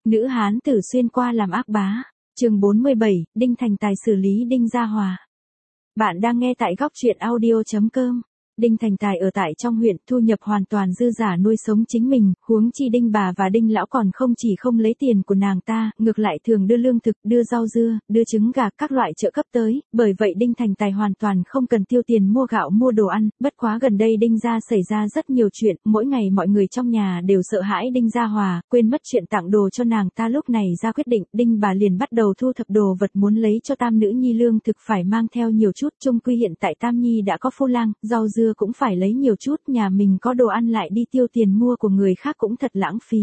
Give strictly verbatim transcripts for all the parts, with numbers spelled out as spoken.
Nữ hán tử xuyên qua làm ác bá. Chương bốn mươi bảy, Đinh Thành Tài xử lý Đinh Gia Hòa. Bạn đang nghe tại góc truyện audio chấm com. Đinh Thành Tài ở tại trong huyện, thu nhập hoàn toàn dư giả nuôi sống chính mình, huống chi Đinh bà và Đinh lão còn không chỉ không lấy tiền của nàng ta, ngược lại thường đưa lương thực, đưa rau dưa, đưa trứng gà, các loại trợ cấp tới, bởi vậy Đinh Thành Tài hoàn toàn không cần tiêu tiền mua gạo mua đồ ăn, bất quá gần đây Đinh gia xảy ra rất nhiều chuyện, mỗi ngày mọi người trong nhà đều sợ hãi Đinh Gia Hòa, quên mất chuyện tặng đồ cho nàng ta, lúc này ra quyết định, Đinh bà liền bắt đầu thu thập đồ vật muốn lấy cho Tam nữ nhi lương thực phải mang theo nhiều chút, chung quy hiện tại Tam nhi đã có phu lang, rau dưa cũng phải lấy nhiều chút, nhà mình có đồ ăn lại đi tiêu tiền mua của người khác cũng thật lãng phí.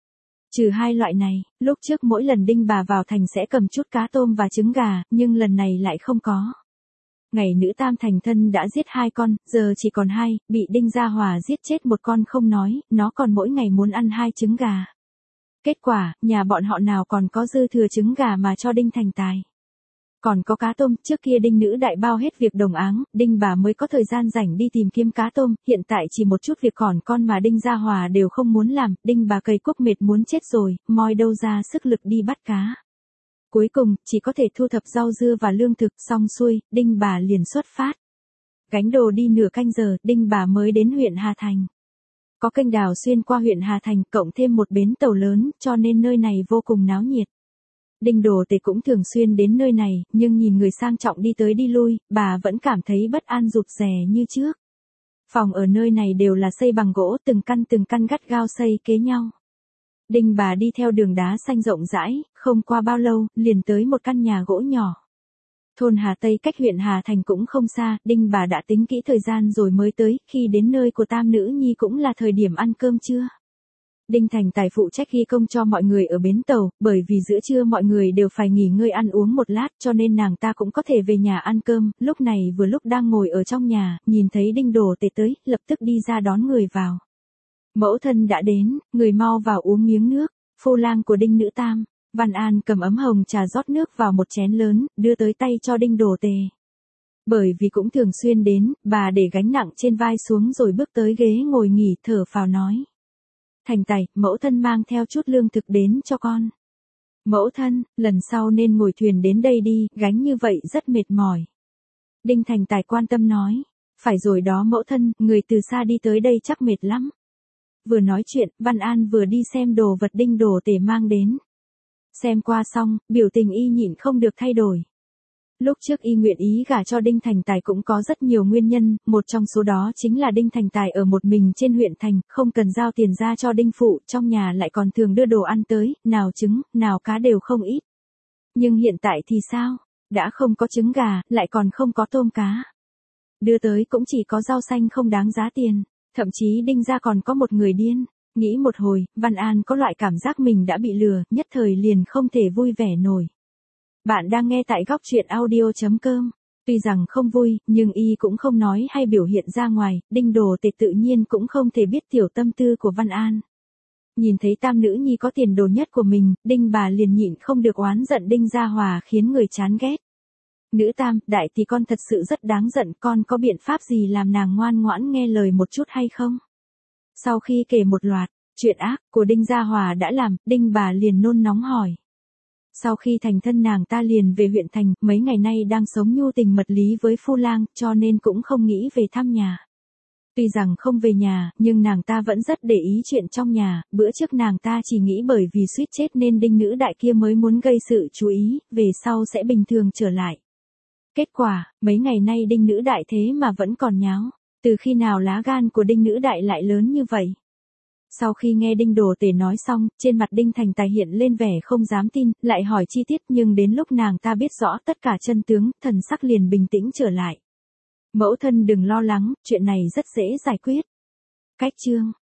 Trừ hai loại này, lúc trước mỗi lần Đinh bà vào thành sẽ cầm chút cá tôm và trứng gà, nhưng lần này lại không có. Ngày nữ tam thành thân đã giết hai con, giờ chỉ còn hai, bị Đinh Gia Hòa giết chết một con không nói, nó còn mỗi ngày muốn ăn hai trứng gà. Kết quả, nhà bọn họ nào còn có dư thừa trứng gà mà cho Đinh Thành Tài. Còn có cá tôm, trước kia Đinh nữ đại bao hết việc đồng áng, Đinh bà mới có thời gian rảnh đi tìm kiếm cá tôm, hiện tại chỉ một chút việc còn con mà Đinh Gia Hòa đều không muốn làm, Đinh bà cày cuốc mệt muốn chết rồi, moi đâu ra sức lực đi bắt cá. Cuối cùng, chỉ có thể thu thập rau dưa và lương thực, xong xuôi, Đinh bà liền xuất phát. Gánh đồ đi nửa canh giờ, Đinh bà mới đến huyện Hà Thành. Có kênh đào xuyên qua huyện Hà Thành, cộng thêm một bến tàu lớn, cho nên nơi này vô cùng náo nhiệt. Đinh Đồ Tề cũng thường xuyên đến nơi này, nhưng nhìn người sang trọng đi tới đi lui, bà vẫn cảm thấy bất an rụt rè như trước. Phòng ở nơi này đều là xây bằng gỗ, từng căn từng căn gắt gao xây kế nhau. Đinh bà đi theo đường đá xanh rộng rãi, không qua bao lâu, liền tới một căn nhà gỗ nhỏ. Thôn Hà Tây cách huyện Hà Thành cũng không xa, Đinh bà đã tính kỹ thời gian rồi mới tới, khi đến nơi của Tam nữ nhi cũng là thời điểm ăn cơm trưa. Đinh Thành Tài phụ trách ghi công cho mọi người ở bến tàu, bởi vì giữa trưa mọi người đều phải nghỉ ngơi ăn uống một lát, cho nên nàng ta cũng có thể về nhà ăn cơm, lúc này vừa lúc đang ngồi ở trong nhà, nhìn thấy Đinh Đồ Tề tới, lập tức đi ra đón người vào. Mẫu thân đã đến, người mau vào uống miếng nước, phu lang của Đinh nữ tam. Văn An cầm ấm hồng trà rót nước vào một chén lớn, đưa tới tay cho Đinh Đồ Tề. Bởi vì cũng thường xuyên đến, bà để gánh nặng trên vai xuống rồi bước tới ghế ngồi nghỉ, thở phào nói. Thành Tài, mẫu thân mang theo chút lương thực đến cho con. Mẫu thân, lần sau nên ngồi thuyền đến đây đi, gánh như vậy rất mệt mỏi. Đinh Thành Tài quan tâm nói. Phải rồi đó mẫu thân, người từ xa đi tới đây chắc mệt lắm. Vừa nói chuyện, Văn An vừa đi xem đồ vật Đinh Đồ Tề mang đến. Xem qua xong, biểu tình y nhịn không được thay đổi. Lúc trước y nguyện ý gả cho Đinh Thành Tài cũng có rất nhiều nguyên nhân, một trong số đó chính là Đinh Thành Tài ở một mình trên huyện thành, không cần giao tiền ra cho Đinh phụ, trong nhà lại còn thường đưa đồ ăn tới, nào trứng, nào cá đều không ít. Nhưng hiện tại thì sao? Đã không có trứng gà, lại còn không có tôm cá. Đưa tới cũng chỉ có rau xanh không đáng giá tiền, thậm chí Đinh gia còn có một người điên. Nghĩ một hồi, Văn An có loại cảm giác mình đã bị lừa, nhất thời liền không thể vui vẻ nổi. Bạn đang nghe tại góc truyện audio chấm com. Tuy rằng không vui, nhưng y cũng không nói hay biểu hiện ra ngoài, Đinh Đồ Tề tự nhiên cũng không thể biết tiểu tâm tư của Văn An. Nhìn thấy tam nữ nhi có tiền đồ nhất của mình, Đinh bà liền nhịn không được oán giận Đinh Gia Hòa khiến người chán ghét. Nữ tam, đại thì con thật sự rất đáng giận, con có biện pháp gì làm nàng ngoan ngoãn nghe lời một chút hay không? Sau khi kể một loạt chuyện ác của Đinh Gia Hòa đã làm, Đinh bà liền nôn nóng hỏi. Sau khi thành thân nàng ta liền về huyện thành, mấy ngày nay đang sống nhu tình mật lý với phu lang, cho nên cũng không nghĩ về thăm nhà. Tuy rằng không về nhà, nhưng nàng ta vẫn rất để ý chuyện trong nhà, bữa trước nàng ta chỉ nghĩ bởi vì suýt chết nên Đinh nữ đại kia mới muốn gây sự chú ý, về sau sẽ bình thường trở lại. Kết quả, mấy ngày nay Đinh nữ đại thế mà vẫn còn nháo, từ khi nào lá gan của Đinh nữ đại lại lớn như vậy? Sau khi nghe Đinh Đồ Tề nói xong, trên mặt Đinh Thành Tài hiện lên vẻ không dám tin, lại hỏi chi tiết nhưng đến lúc nàng ta biết rõ tất cả chân tướng, thần sắc liền bình tĩnh trở lại. Mẫu thân đừng lo lắng, chuyện này rất dễ giải quyết. Cách chương